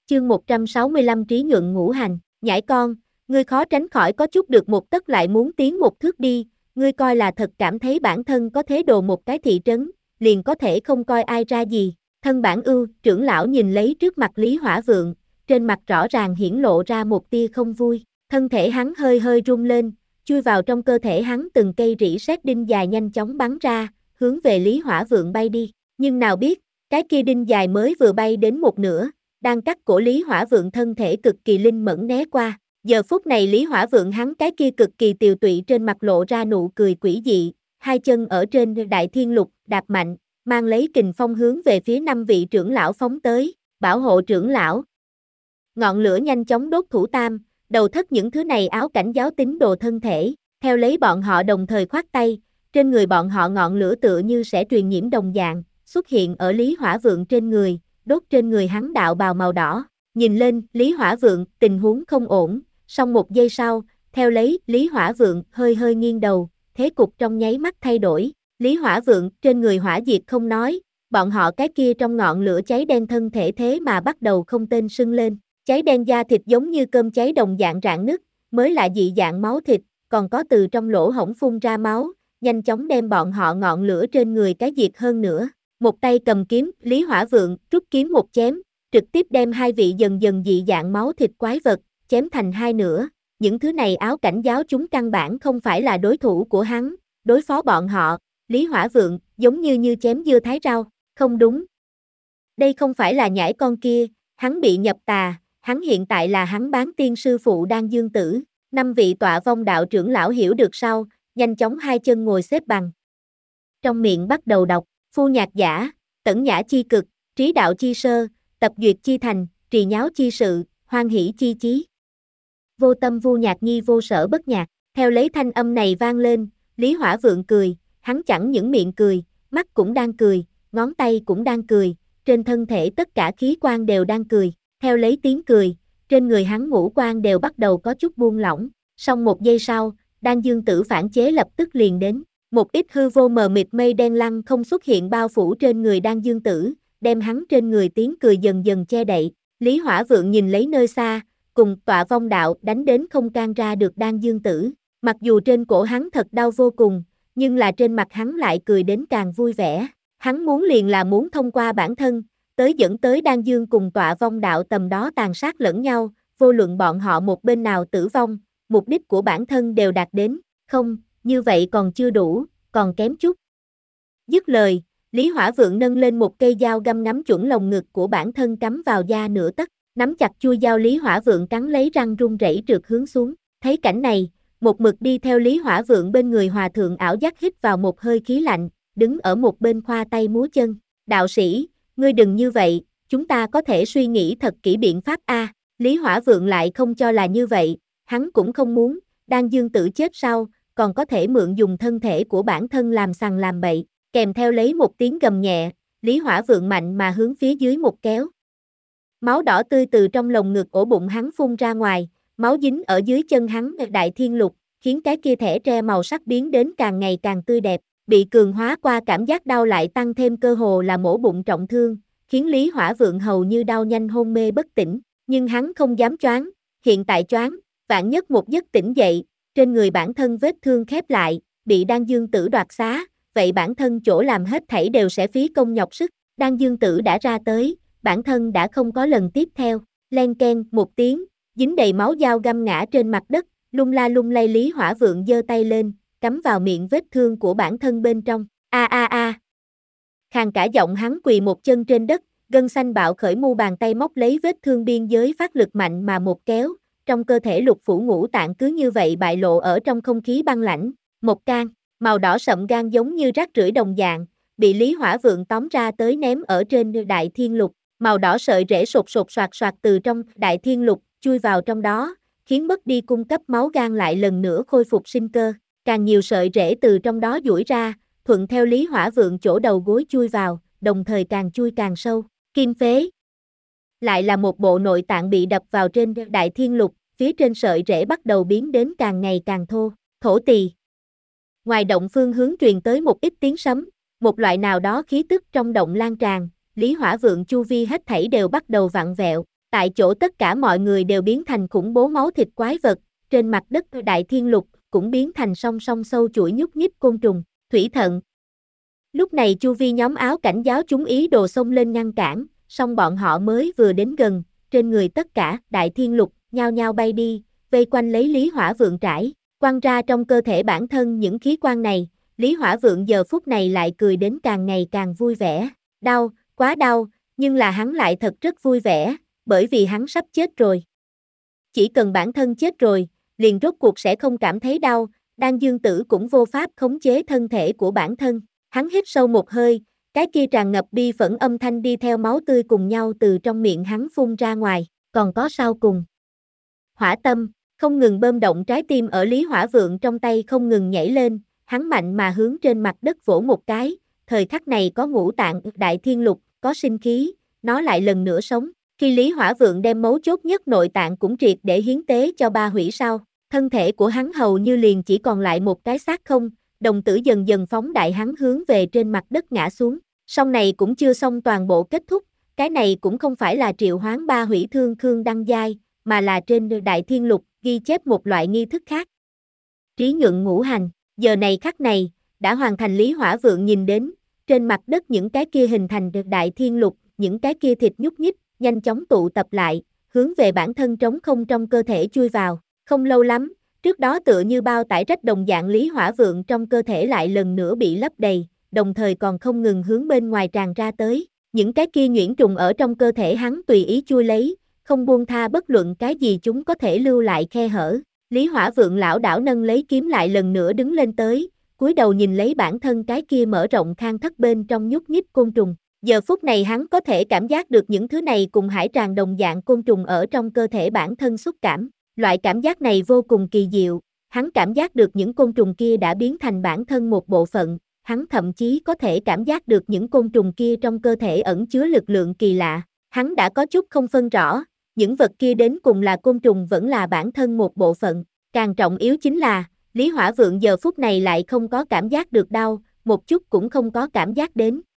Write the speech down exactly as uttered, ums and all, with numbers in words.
Chương một trăm sáu mươi lăm Trí nhuận ngũ hành, nhãi con, ngươi khó tránh khỏi có chút được một tấc lại muốn tiến một thước đi, ngươi coi là thật cảm thấy bản thân có thế đồ một cái thị trấn, liền có thể không coi ai ra gì. Thân bản ưu, trưởng lão nhìn lấy trước mặt Lý Hỏa Vượng, trên mặt rõ ràng hiển lộ ra một tia không vui, thân thể hắn hơi hơi rung lên, chui vào trong cơ thể hắn từng cây rỉ sét đinh dài nhanh chóng bắn ra, hướng về Lý Hỏa Vượng bay đi, nhưng nào biết, cái kia đinh dài mới vừa bay đến một nửa, đang cắt cổ Lý Hỏa Vượng thân thể cực kỳ linh mẫn né qua. Giờ phút này Lý Hỏa Vượng hắn cái kia cực kỳ tiều tụy trên mặt lộ ra nụ cười quỷ dị, hai chân ở trên Đại Thiên Lục đạp mạnh, mang lấy kình phong hướng về phía năm vị trưởng lão phóng tới, bảo hộ trưởng lão. Ngọn lửa nhanh chóng đốt thủ tam, đầu thất những thứ này áo cảnh giáo tín đồ thân thể, theo lấy bọn họ đồng thời khoát tay, trên người bọn họ ngọn lửa tựa như sẽ truyền nhiễm đồng dạng, xuất hiện ở Lý Hỏa Vượng trên người, đốt trên người hắn đạo bào màu đỏ. Nhìn lên, Lý Hỏa Vượng, tình huống không ổn, song một giây sau, theo lấy, Lý Hỏa Vượng hơi hơi nghiêng đầu, thế cục trong nháy mắt thay đổi. Lý Hỏa Vượng trên người hỏa diệt không nói, bọn họ cái kia trong ngọn lửa cháy đen thân thể thế mà bắt đầu không tên sưng lên, cháy đen da thịt giống như cơm cháy đồng dạng rạn nứt, mới là dị dạng máu thịt, còn có từ trong lỗ hổng phun ra máu, nhanh chóng đem bọn họ ngọn lửa trên người cái diệt hơn nữa. Một tay cầm kiếm, Lý Hỏa Vượng rút kiếm một chém, trực tiếp đem hai vị dần dần dị dạng máu thịt quái vật, chém thành hai nửa. Những thứ này áo cảnh giáo chúng căn bản không phải là đối thủ của hắn, đối phó bọn họ, Lý Hỏa Vượng, giống như như chém dưa thái rau, không đúng. Đây không phải là nhãi con kia, hắn bị nhập tà, hắn hiện tại là hắn bán tiên sư phụ đang dương tử. Năm vị tọa vong đạo trưởng lão hiểu được sau, nhanh chóng hai chân ngồi xếp bằng. Trong miệng bắt đầu đọc, phu nhạc giả, tẩn nhã chi cực, trí đạo chi sơ, tập duyệt chi thành, trì nháo chi sự, hoan hỷ chi chí. Vô tâm vu nhạc nhi vô sở bất nhạc, theo lấy thanh âm này vang lên, Lý Hỏa Vượng cười, hắn chẳng những miệng cười, mắt cũng đang cười, ngón tay cũng đang cười, trên thân thể tất cả khí quan đều đang cười, theo lấy tiếng cười, trên người hắn ngũ quan đều bắt đầu có chút buông lỏng, song một giây sau, Đan Dương Tử phản chế lập tức liền đến, một ít hư vô mờ mịt mây đen lăng không xuất hiện bao phủ trên người Đan Dương Tử, đem hắn trên người tiếng cười dần dần che đậy. Lý Hỏa Vượng nhìn lấy nơi xa, cùng tọa vong đạo đánh đến không can ra được Đan Dương Tử, mặc dù trên cổ hắn thật đau vô cùng, nhưng là trên mặt hắn lại cười đến càng vui vẻ, hắn muốn liền là muốn thông qua bản thân, tới dẫn tới Đan Dương cùng tọa vong đạo tầm đó tàn sát lẫn nhau, vô luận bọn họ một bên nào tử vong, mục đích của bản thân đều đạt đến, không, như vậy còn chưa đủ, còn kém chút. Dứt lời, Lý Hỏa Vượng nâng lên một cây dao găm ngắm chuẩn lồng ngực của bản thân cắm vào da nửa tấc, nắm chặt chui dao Lý Hỏa Vượng cắn lấy răng run rẩy trượt hướng xuống, thấy cảnh này, một mực đi theo Lý Hỏa Vượng bên người hòa thượng ảo giác hít vào một hơi khí lạnh, đứng ở một bên khoa tay múa chân, đạo sĩ, ngươi đừng như vậy, chúng ta có thể suy nghĩ thật kỹ biện pháp a. Lý Hỏa Vượng lại không cho là như vậy, hắn cũng không muốn, Đan Dương Tử chết sau, còn có thể mượn dùng thân thể của bản thân làm sằng làm bậy, kèm theo lấy một tiếng gầm nhẹ, Lý Hỏa Vượng mạnh mà hướng phía dưới một kéo. Máu đỏ tươi từ trong lồng ngực ổ bụng hắn phun ra ngoài, máu dính ở dưới chân hắn Đại Thiên Lục, khiến cái kia thẻ tre màu sắc biến đến càng ngày càng tươi đẹp, bị cường hóa qua cảm giác đau lại tăng thêm cơ hồ là mổ bụng trọng thương, khiến Lý Hỏa Vượng hầu như đau nhanh hôn mê bất tỉnh, nhưng hắn không dám choáng, hiện tại choáng, vạn nhất một giấc tỉnh dậy, trên người bản thân vết thương khép lại, bị Đan Dương Tử đoạt xá, vậy bản thân chỗ làm hết thảy đều sẽ phí công nhọc sức, Đan Dương Tử đã ra tới, bản thân đã không có lần tiếp theo, len ken một tiếng, dính đầy máu dao găm ngã trên mặt đất, lung la lung lay Lý Hỏa Vượng giơ tay lên, cắm vào miệng vết thương của bản thân bên trong, a a a. Khàn cả giọng hắn quỳ một chân trên đất, gân xanh bạo khởi mu bàn tay móc lấy vết thương biên giới phát lực mạnh mà một kéo, trong cơ thể lục phủ ngũ tạng cứ như vậy bại lộ ở trong không khí băng lãnh, một can, màu đỏ sậm gan giống như rác rưởi đồng dạng, bị Lý Hỏa Vượng tóm ra tới ném ở trên Đại Thiên Lục, màu đỏ sợi rễ sột sột soạt soạt từ trong Đại Thiên Lục chui vào trong đó, khiến mất đi cung cấp máu gan lại lần nữa khôi phục sinh cơ, càng nhiều sợi rễ từ trong đó duỗi ra, thuận theo Lý Hỏa Vượng chỗ đầu gối chui vào, đồng thời càng chui càng sâu, kim phế. Lại là một bộ nội tạng bị đập vào trên Đại Thiên Lục, phía trên sợi rễ bắt đầu biến đến càng ngày càng thô, thổ tỳ. Ngoài động phương hướng truyền tới một ít tiếng sấm, một loại nào đó khí tức trong động lan tràn, Lý Hỏa Vượng chu vi hết thảy đều bắt đầu vặn vẹo, Tại chỗ tất cả mọi người đều biến thành khủng bố máu thịt quái vật, trên mặt đất Đại Thiên Lục cũng biến thành song song sâu chuỗi nhúc nhích côn trùng, thủy thận. Lúc này chu vi nhóm áo cảnh giáo chúng ý đồ xông lên ngăn cản, song bọn họ mới vừa đến gần, trên người tất cả Đại Thiên Lục nhao nhao bay đi, vây quanh lấy Lý Hỏa Vượng trải, quăng ra trong cơ thể bản thân những khí quan này, Lý Hỏa Vượng giờ phút này lại cười đến càng ngày càng vui vẻ, đau, quá đau, nhưng là hắn lại thật rất vui vẻ, bởi vì hắn sắp chết rồi. Chỉ cần bản thân chết rồi, liền rốt cuộc sẽ không cảm thấy đau, Đan Dương Tử cũng vô pháp khống chế thân thể của bản thân. Hắn hít sâu một hơi, cái kia tràn ngập bi phẫn âm thanh đi theo máu tươi cùng nhau từ trong miệng hắn phun ra ngoài, còn có sau cùng. Hỏa tâm, không ngừng bơm động trái tim ở Lý Hỏa Vượng trong tay không ngừng nhảy lên, hắn mạnh mà hướng trên mặt đất vỗ một cái, thời khắc này có ngũ tạng Đại Thiên Lục, có sinh khí, nó lại lần nữa sống. Khi Lý Hỏa Vượng đem mấu chốt nhất nội tạng cũng triệt để hiến tế cho ba hủy sau, thân thể của hắn hầu như liền chỉ còn lại một cái xác không, đồng tử dần dần phóng đại hắn hướng về trên mặt đất ngã xuống. Song này cũng chưa xong toàn bộ kết thúc, cái này cũng không phải là triệu hoán ba hủy thương khương đăng giai, mà là trên Đại Thiên Lục ghi chép một loại nghi thức khác. Trí nhuận ngũ hành, giờ này khắc này, đã hoàn thành. Lý Hỏa Vượng nhìn đến, trên mặt đất những cái kia hình thành được Đại Thiên Lục, những cái kia thịt nhúc nhích, nhanh chóng tụ tập lại, hướng về bản thân trống không trong cơ thể chui vào. Không lâu lắm, trước đó tựa như bao tải rách đồng dạng Lý Hỏa Vượng trong cơ thể lại lần nữa bị lấp đầy, đồng thời còn không ngừng hướng bên ngoài tràn ra tới. Những cái kia nhuyễn trùng ở trong cơ thể hắn tùy ý chui lấy, không buông tha bất luận cái gì chúng có thể lưu lại khe hở. Lý Hỏa Vượng lão đảo nâng lấy kiếm lại lần nữa đứng lên tới, cúi đầu nhìn lấy bản thân cái kia mở rộng khang thất bên trong nhúc nhích côn trùng. Giờ phút này hắn có thể cảm giác được những thứ này cùng hải tràng đồng dạng côn trùng ở trong cơ thể bản thân xúc cảm. Loại cảm giác này vô cùng kỳ diệu, hắn cảm giác được những côn trùng kia đã biến thành bản thân một bộ phận, hắn thậm chí có thể cảm giác được những côn trùng kia trong cơ thể ẩn chứa lực lượng kỳ lạ. Hắn đã có chút không phân rõ, những vật kia đến cùng là côn trùng vẫn là bản thân một bộ phận. Càng trọng yếu chính là, Lý Hỏa Vượng giờ phút này lại không có cảm giác được đau, một chút cũng không có cảm giác đến.